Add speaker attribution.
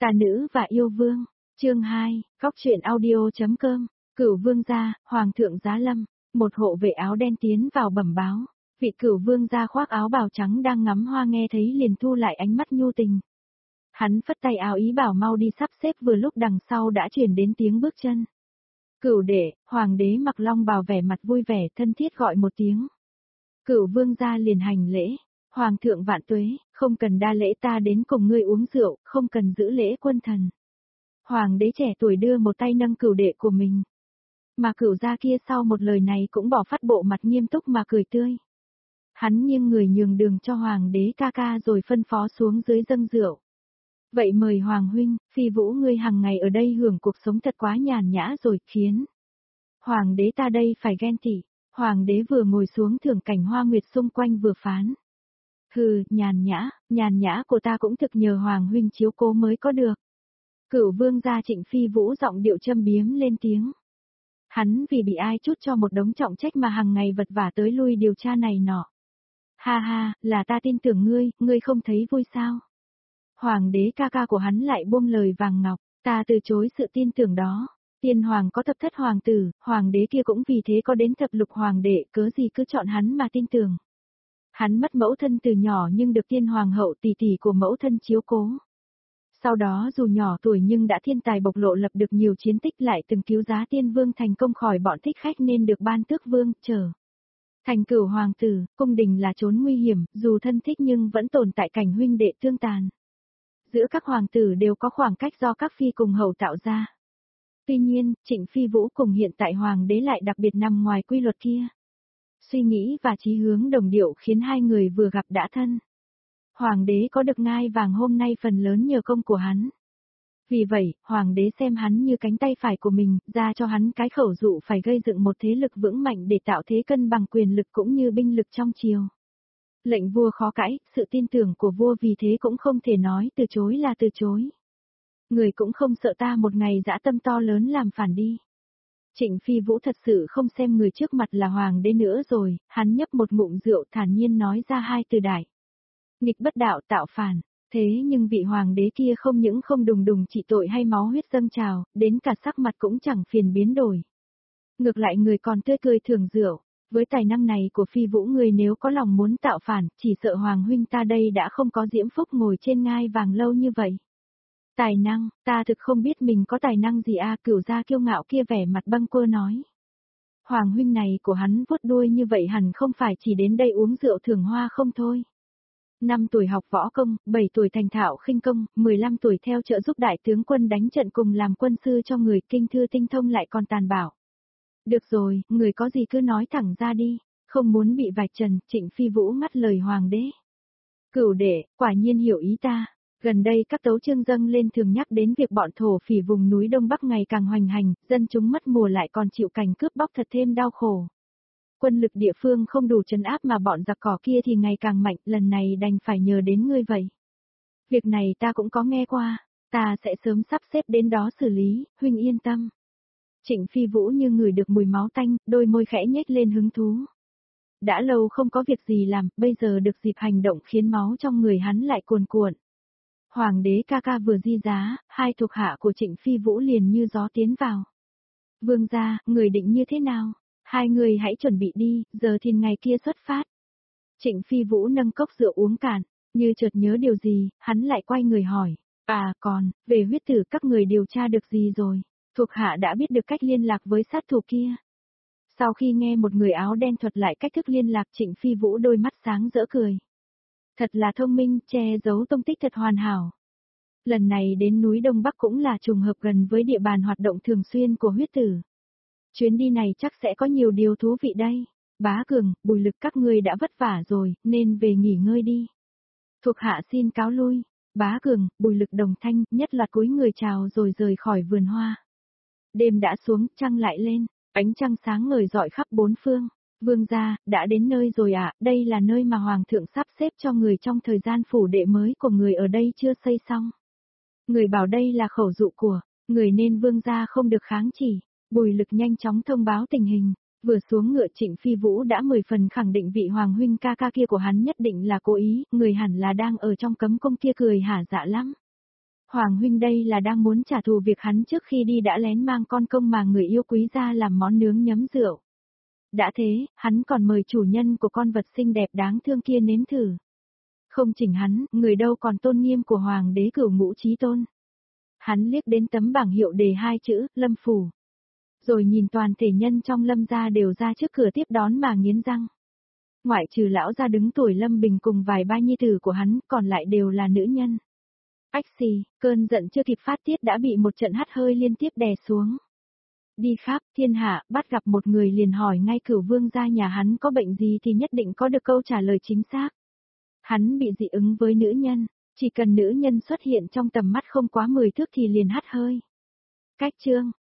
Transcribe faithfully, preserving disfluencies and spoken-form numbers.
Speaker 1: Tà nữ và yêu vương, chương hai, góc truyện audio.com, Cửu vương gia, hoàng thượng giá lâm, một hộ vệ áo đen tiến vào bẩm báo, vị cửu vương gia khoác áo bào trắng đang ngắm hoa nghe thấy liền thu lại ánh mắt nhu tình. Hắn phất tay áo ý bảo mau đi sắp xếp vừa lúc đằng sau đã truyền đến tiếng bước chân. Cửu đệ, hoàng đế mặc long bào vẻ mặt vui vẻ thân thiết gọi một tiếng. Cửu vương gia liền hành lễ. Hoàng thượng vạn tuế, không cần đa lễ ta đến cùng ngươi uống rượu, không cần giữ lễ quân thần. Hoàng đế trẻ tuổi đưa một tay nâng cửu đệ của mình. Mà cửu gia kia sau một lời này cũng bỏ phát bộ mặt nghiêm túc mà cười tươi. Hắn nghiêng người nhường đường cho hoàng đế ca ca rồi phân phó xuống dưới dâng rượu. Vậy mời hoàng huynh, phi vũ ngươi hàng ngày ở đây hưởng cuộc sống thật quá nhàn nhã rồi, khiến hoàng đế ta đây phải ghen tị. Hoàng đế vừa ngồi xuống thưởng cảnh hoa nguyệt xung quanh vừa phán. Hừ, nhàn nhã, nhàn nhã của ta cũng thực nhờ hoàng huynh chiếu cố mới có được. Cửu vương gia Trịnh Phi Vũ giọng điệu châm biếm lên tiếng. Hắn vì bị ai chút cho một đống trọng trách mà hàng ngày vật vả tới lui điều tra này nọ. Ha ha, là ta tin tưởng ngươi, ngươi không thấy vui sao? Hoàng đế ca ca của hắn lại buông lời vàng ngọc, ta từ chối sự tin tưởng đó. Tiên hoàng có thập thất hoàng tử, hoàng đế kia cũng vì thế có đến thập lục hoàng đệ, cớ gì cứ chọn hắn mà tin tưởng. Hắn mất mẫu thân từ nhỏ nhưng được tiên hoàng hậu tỷ tỷ của mẫu thân chiếu cố. Sau đó dù nhỏ tuổi nhưng đã thiên tài bộc lộ lập được nhiều chiến tích lại từng cứu giá tiên vương thành công khỏi bọn thích khách nên được ban tước vương, trở thành cửu hoàng tử, cung đình là chốn nguy hiểm, dù thân thích nhưng vẫn tồn tại cảnh huynh đệ tương tàn. Giữa các hoàng tử đều có khoảng cách do các phi cùng hậu tạo ra. Tuy nhiên, Trịnh Phi Vũ cùng hiện tại hoàng đế lại đặc biệt nằm ngoài quy luật kia. Suy nghĩ và chí hướng đồng điệu khiến hai người vừa gặp đã thân. Hoàng đế có được ngai vàng hôm nay phần lớn nhờ công của hắn. Vì vậy, hoàng đế xem hắn như cánh tay phải của mình, ra cho hắn cái khẩu dụ phải gây dựng một thế lực vững mạnh để tạo thế cân bằng quyền lực cũng như binh lực trong triều. Lệnh vua khó cãi, sự tin tưởng của vua vì thế cũng không thể nói từ chối là từ chối. Người cũng không sợ ta một ngày dã tâm to lớn làm phản đi. Trịnh Phi Vũ thật sự không xem người trước mặt là hoàng đế nữa rồi, hắn nhấp một ngụm rượu thản nhiên nói ra hai từ đại. Nghịch bất đạo tạo phản, thế nhưng vị hoàng đế kia không những không đùng đùng trị tội hay máu huyết dâng trào, đến cả sắc mặt cũng chẳng phiền biến đổi. Ngược lại người còn tươi cười thưởng rượu, với tài năng này của Phi Vũ người nếu có lòng muốn tạo phản, chỉ sợ hoàng huynh ta đây đã không có diễm phúc ngồi trên ngai vàng lâu như vậy. Tài năng, ta thực không biết mình có tài năng gì a cửu gia kiêu ngạo kia vẻ mặt bâng quơ nói. Hoàng huynh này của hắn vuốt đuôi như vậy hẳn không phải chỉ đến đây uống rượu thưởng hoa không thôi. Năm tuổi học võ công, bảy tuổi thành thạo khinh công, mười lăm tuổi theo trợ giúp đại tướng quân đánh trận cùng làm quân sư cho người kinh thư tinh thông lại còn tàn bạo. Được rồi, người có gì cứ nói thẳng ra đi, không muốn bị vạch trần, Trịnh Phi Vũ ngắt lời hoàng đế. Cửu đệ, quả nhiên hiểu ý ta. Gần đây các tấu chương dâng lên thường nhắc đến việc bọn thổ phỉ vùng núi Đông Bắc ngày càng hoành hành, dân chúng mất mùa lại còn chịu cảnh cướp bóc thật thêm đau khổ. Quân lực địa phương không đủ trấn áp mà bọn giặc cỏ kia thì ngày càng mạnh, lần này đành phải nhờ đến ngươi vậy. Việc này ta cũng có nghe qua, ta sẽ sớm sắp xếp đến đó xử lý, huynh yên tâm. Trịnh Phi Vũ như ngửi được mùi máu tanh, đôi môi khẽ nhếch lên hứng thú. Đã lâu không có việc gì làm, bây giờ được dịp hành động khiến máu trong người hắn lại cuồn cuộn. Hoàng đế ca ca vừa di giá, hai thuộc hạ của Trịnh Phi Vũ liền như gió tiến vào. Vương gia, người định như thế nào? Hai người hãy chuẩn bị đi, giờ thì ngày kia xuất phát. Trịnh Phi Vũ nâng cốc rượu uống cạn, như chợt nhớ điều gì, hắn lại quay người hỏi. À còn, về huyết tử các người điều tra được gì rồi? Thuộc hạ đã biết được cách liên lạc với sát thủ kia. Sau khi nghe một người áo đen thuật lại cách thức liên lạc Trịnh Phi Vũ đôi mắt sáng rỡ cười. Thật là thông minh, che giấu tông tích thật hoàn hảo. Lần này đến núi Đông Bắc cũng là trùng hợp gần với địa bàn hoạt động thường xuyên của huyết tử. Chuyến đi này chắc sẽ có nhiều điều thú vị đây. Bá Cường, Bùi Lực các ngươi đã vất vả rồi, nên về nghỉ ngơi đi. Thuộc hạ xin cáo lui. Bá Cường, Bùi Lực đồng thanh, nhất loạt cúi người chào rồi rời khỏi vườn hoa. Đêm đã xuống, trăng lại lên, ánh trăng sáng ngời rọi khắp bốn phương. Vương gia, đã đến nơi rồi ạ, à, đây là nơi mà Hoàng thượng sắp xếp cho người trong thời gian phủ đệ mới của người ở đây chưa xây xong. Người bảo đây là khẩu dụ của, người nên vương gia không được kháng chỉ. Bùi Lực nhanh chóng thông báo tình hình, vừa xuống ngựa Trịnh Phi Vũ đã mười phần khẳng định vị hoàng huynh ca ca kia của hắn nhất định là cố ý, người hẳn là đang ở trong cấm cung kia cười hả dạ lắm. Hoàng huynh đây là đang muốn trả thù việc hắn trước khi đi đã lén mang con công mà người yêu quý ra làm món nướng nhấm rượu. Đã thế, hắn còn mời chủ nhân của con vật xinh đẹp đáng thương kia nếm thử. Không chỉnh hắn, người đâu còn tôn nghiêm của hoàng đế Cửu Ngũ Chí Tôn. Hắn liếc đến tấm bảng hiệu đề hai chữ, Lâm Phủ. Rồi nhìn toàn thể nhân trong Lâm gia đều ra trước cửa tiếp đón mà nghiến răng. Ngoại trừ lão gia đứng tuổi Lâm Bình cùng vài ba nhi tử của hắn, còn lại đều là nữ nhân. Ách xì, cơn giận chưa kịp phát tiết đã bị một trận hắt hơi liên tiếp đè xuống. Đi khắp thiên hạ, bắt gặp một người liền hỏi ngay Cửu vương gia nhà hắn có bệnh gì thì nhất định có được câu trả lời chính xác. Hắn bị dị ứng với nữ nhân, chỉ cần nữ nhân xuất hiện trong tầm mắt không quá mười thước thì liền hắt hơi. Cách chương